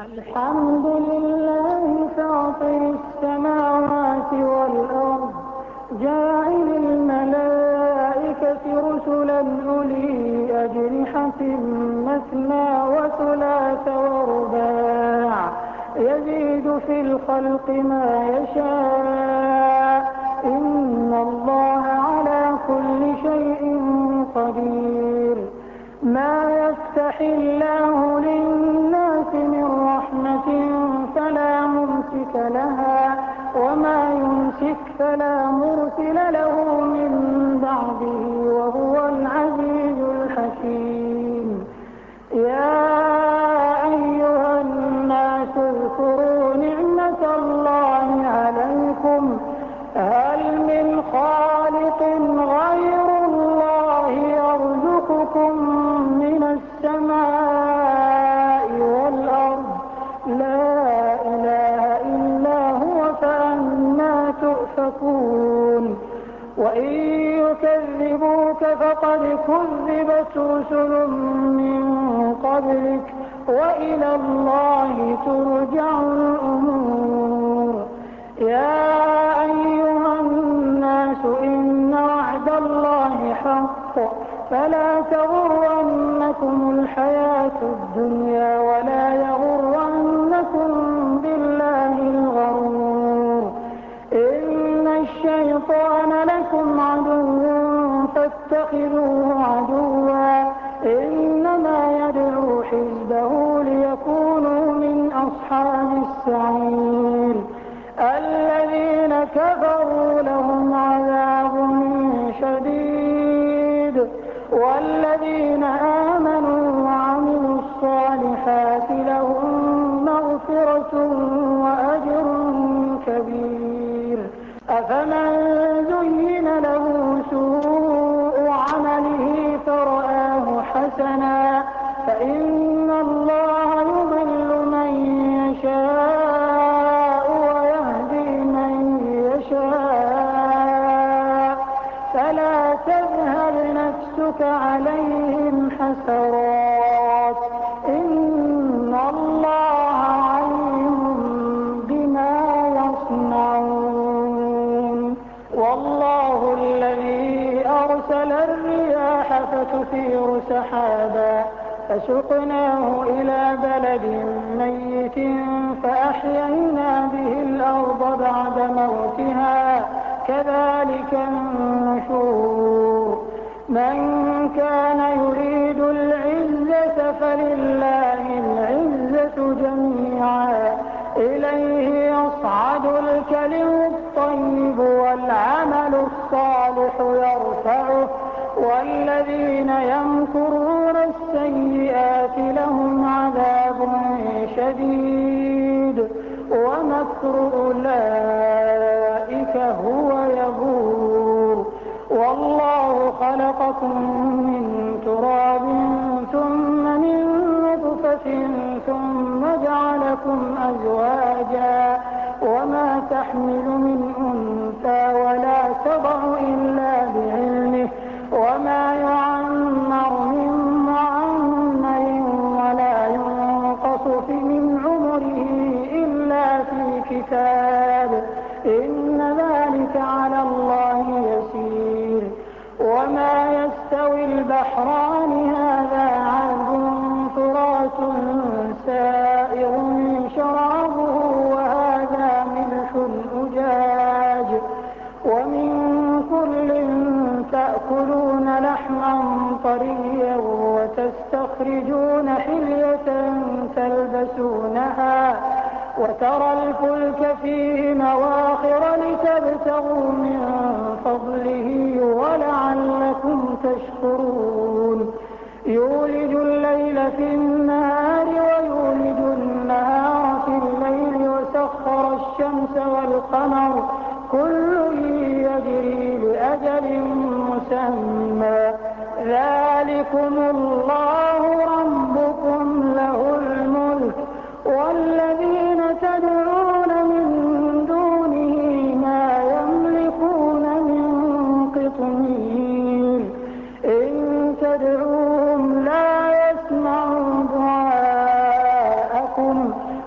الحمد لله فاطر السماوات والأرض جاعل الملائكة رسلا أولي أجنحة مثنى وثلاث ورباع يزيد في الخلق ما يشاء إن الله على كل شيء قدير. ما يفتح الله للناس من رحمة فلا ممسك لها وما يمسك فلا مرسل له من بعده وهو العزيز الحكيم. يا أيها الناس اذكروا نعمة الله عليكم هل من خالق غير الله يرزقكم من السماء والأرض لا إله إلا هو فأنى تؤفكون. وإن يكذبوك فقد كذبت رسل من قبلك وإلى الله ترجع الأمور. يا أيها الناس إن وعد الله حق فلا تغرنكم الحياة الدنيا ولا يغرنكم بالله الغرور. إن الشيطان لكم عدو فاتخذوه عدوا إنما يدعو حزبه ليكونوا من أصحاب السعير. الذين كفروا لهم عذاب شديد والذين آمنوا وعملوا الصالحات لهم مغفرة وأجر كبير. أفمن زين له سوء عمله فرآه حسنا فإن الله يضل من يشاء ويهدي من يشاء فلا تذهب نفسك عليهم حسرات إن الله عليم بما يصنعون. والله الذي أرسل الرياح فتثير سحابا فسقناه إلى بلد ميت فأحيينا به الأرض بعد موتها كذلك النشور. من كان يريد العزة فلله العزة جميعا إليه يصعد الكلم الطيب والعمل الصالح يرفعه والذين يمكرون السيئات لهم عذاب شديد ومكر أولئك هو يبور. والله خلقكم من تراب ثم من نطفة ثم جعلكم أزواجا وما تحمل من أنثى ولا تضع إلا بعلمه وما يعمر من معمر ولا ينقص من عمره إلا في كتاب إن ذلك على الله يسير. وما يستوي البحران هذا عذب فرات سائغ شرابه وهذا ملح أجاج ومن كل تأكلون لحما طريا وتستخرجون حلية تلبسونها وترى الفلك فيه مواخر لتبتغوا من فضله ولعلكم تشكرون. يولج الليل في النهار ويولج النهار في الليل وسخر الشمس والقمر كل يجري لأجل مسمى ذلكم الله ربكم له الملك والذين تدعون من دونه ما يملكون من قطمير إن تدعوهم لا يسمعوا دعاءكم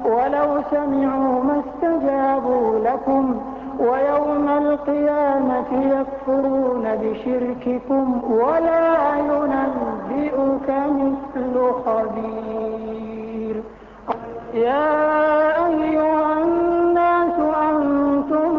ولو سمعوا ما استجابوا لكم ويوم القيامة يكفرون بشرككم ولا ينبئك مثل خبير. يا أيها الناس أنتم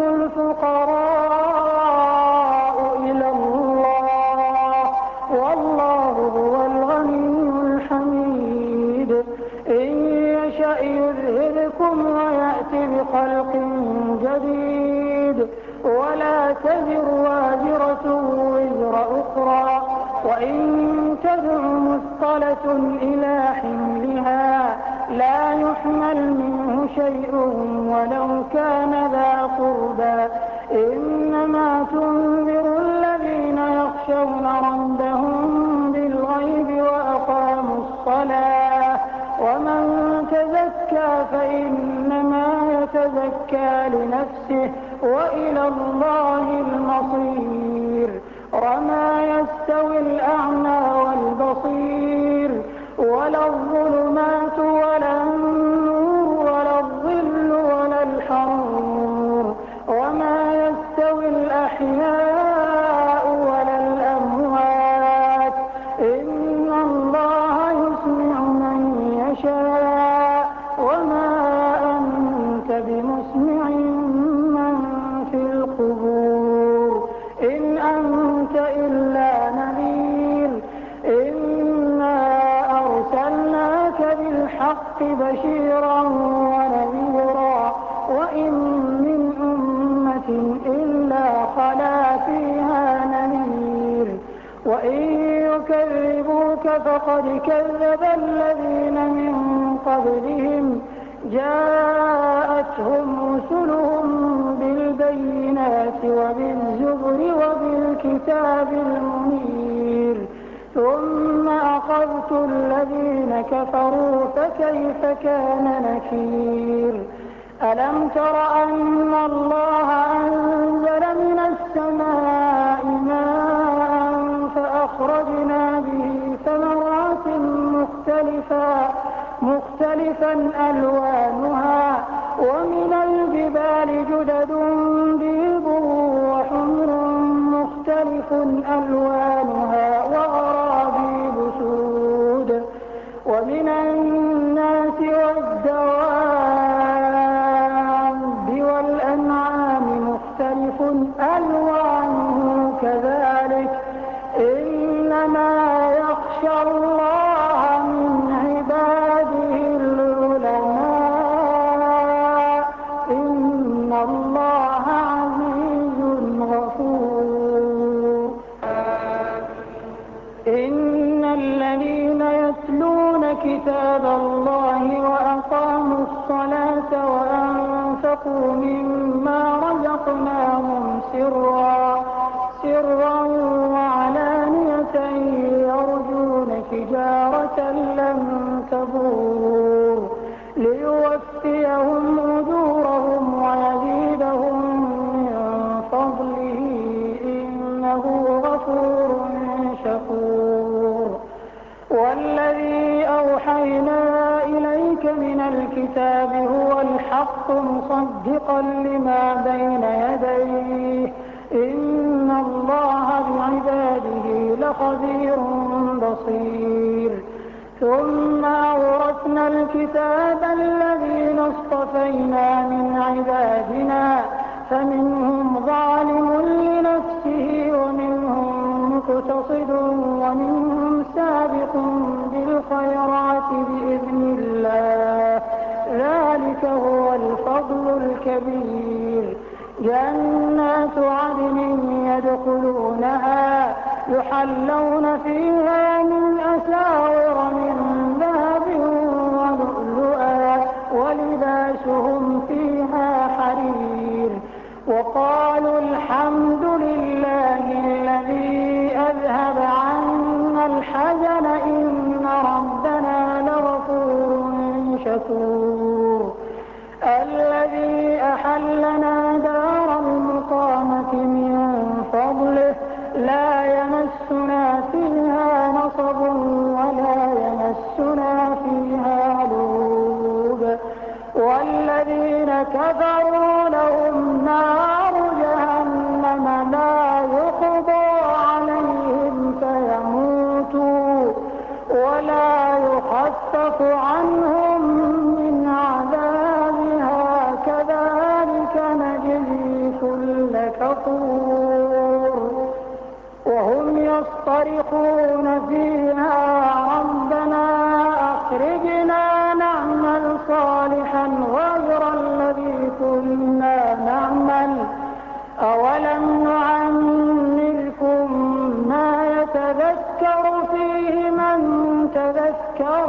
الفقراء إلى الله والله هو الغني الحميد. إن يشأ يذهبكم ويأتي بخلق جديد ولا تزر وازرة وزر أخرى وإن تدع مثقلة إلى حملها لا يحمل منه شيء ولو كان ذا قربى. إنما تنذر الذين يخشون ربهم بالغيب وأقاموا الصلاة ومن تزكى فإنما يتزكى لنفسه وإلى الله المصير. وما يستوي الأعمى والبصير ولا الظلمات ولا النور ولا الظل ولا الحرور وما يستوي الأحياء ولا الأموات إن الله يسمع من يشاء وما أنت بمسمع من في القبور إن أنت إلا نذير. إنا أرسلناك بالحق بشيرا ونذيرا وإن من أمة إلا خلا فيها نذير وإن يكذبوك فقد كذب الذين من قبلهم جاءتهم رسلهم بالبينات وبالزبر وبالكتاب المنير ثم أخذت الذين كفروا فكيف كان نكير. ألم تر أن الله أنزل من السماء ماء فأخرجنا به ثمرات مختلفا ألوانها ومن الجبال جدد بيض وحمر مختلف ألوانها وغرابيب سود ومن الناس والدواب والأنعام مختلف ألوانه كذلك إنما يخشى الله من عباده العلماء إن الله عزيز غفور. إن الذين يتلون كتاب الله وأقاموا الصلاة وأنفقوا مما رزقناهم سرا وعلانية يرجون تجارة لن تبور ليوفيهم أجورهم ويزيدهم من فضله إنه غفور شكور. والذي أوحينا إليك من الكتاب هو الحق مصدقا لما بين يديه إن الله بعباده لخبير بصير. ثم أورثنا الكتاب الذين اصطفينا من عبادنا فمنهم ظالم لنفسه ومنهم مقتصد ومنهم سابق بالخيرات بإذن الله ذلك هو الفضل الكبير. جنات عدن يدخلونها يحلون فيها من أساور من ذهب ولؤلؤا ولباسهم فيها حرير وقالوا الحمد لله الذي أذهب عنا الحزن إن ربنا لغفور شكور. الذي أحلنا دار المقامة من فضله لا يمسنا فيها نصب ولا يمسنا فيها لغوب كفروا لهم نار جهنم لا يقضى عليهم فيموتوا ولا يخفف عنهم من عذابها كذلك نجزي كل كفور وهم يصطرخون فيها ربنا أخرجنا نعمل صالحا غير الذي كنا نعمل أولم نعمركم ما يتذكر فيه من تذكر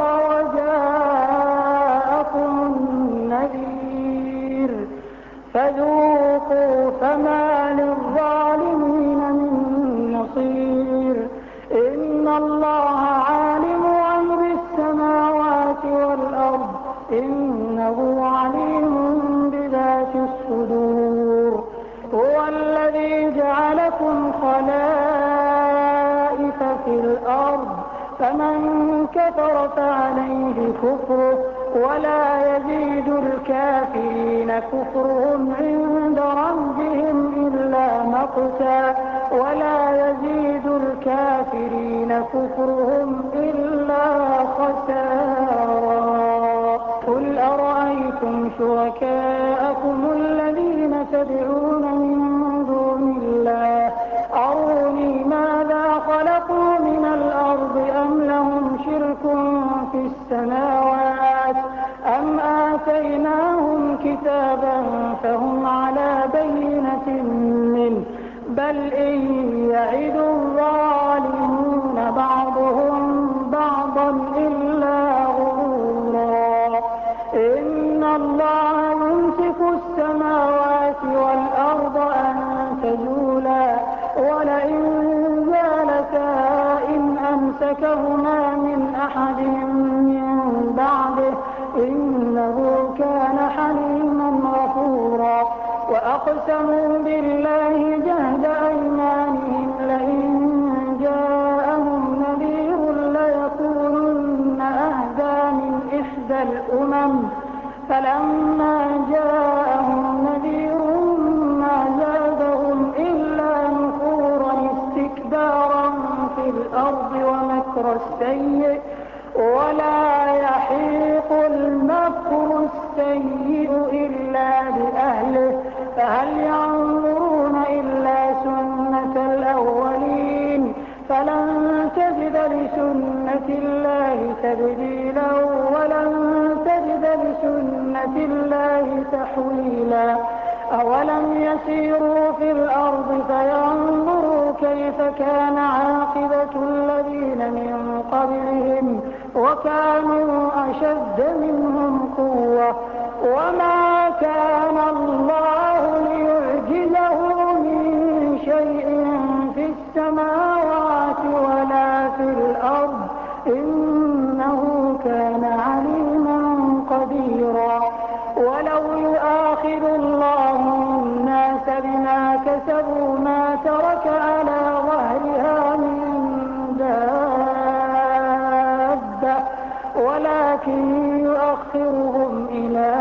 وجاءكم النذير فذوقوا فما للظالمين من نصير إن الله عالم غيب السماوات والأرض إنه عليم بذات الصدور هو الذي جعلكم خلائف في الأرض فمن كفر فعليه كفره ولا يزيد الكافرين كفرهم عند ربهم إلا مقتا ولا يزيد الكافرين كفرهم إلا خسارا قل أرأيتم شركاءكم الذين تدعون من دون الله أروني ماذا خلقوا من الأرض أم لهم شرك في السماوات أم آتيناهم كتابا فهم على بينة منه بل إن يعد الظالمون بعضهم بعضا إلا غرورا إن الله يمسك السماوات والأرض أن تزولا ولئن زالتا إن أمسكهما من أحد من بعده إنه كان حليما غفورا وأقسموا بالله جهد أيمانهم لئن جاءهم نذير ليكونن أهدى من إحدى الأمم فلما جاءهم نذير ما زادهم إلا نفورا استكبارا في الأرض ومكر السيء ولا يحيق المكر السيء إلا بأهله فهل ينظرون إلا سنة الأولين فلن تجد لسنة الله تبديلا ولن تجد لسنة الله تحويلا أولم يسيروا في الأرض فينظروا كيف كان عاقبة الذين من قبلهم وكانوا أشد منهم قوة وما كان الله ليعجزه من شيء في السماوات ولا في الأرض إنه كان عليما قديرا ولو يؤاخذ الله الناس بما كسبوا ما ترك على ظهرها من دابة ولكن يؤخرهم إلى